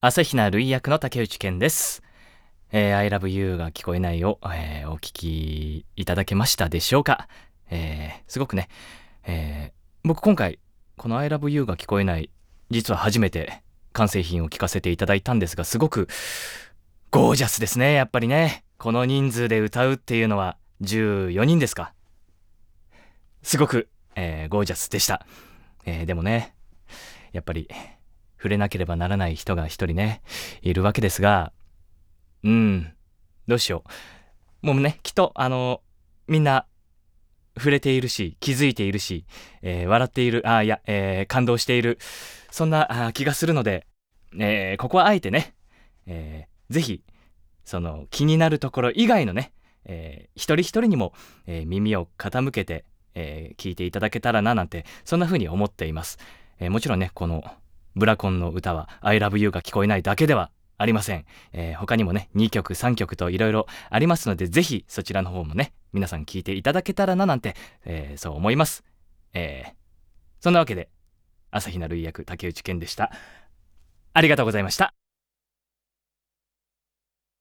朝比奈類役の竹内健です。I love you が聞こえないを、お聞きいただけましたでしょうか。すごくね、僕今回この I love you が聞こえない実は初めて完成品を聞かせていただいたんですが、すごくゴージャスですね。やっぱりね、この人数で歌うっていうのは14人ですか。すごく、ゴージャスでした。でもね、やっぱり触れなければならない人が一人ねいるわけですが、どうしよう。もうね、きっとみんな触れているし、気づいているし、笑っている、感動している、そんな気がするので、ここはあえてね、ぜひその気になるところ以外のね、一人一人にも、耳を傾けて、聞いていただけたらななんて、そんな風に思っています。もちろんね、このブラコンの歌は I love you が聞こえないだけではありません。他にもね、2曲3曲といろいろありますので、ぜひそちらの方もね、皆さん聞いていただけたらななんて、そう思います。そんなわけで、朝日奈類役竹内健でした。ありがとうございました。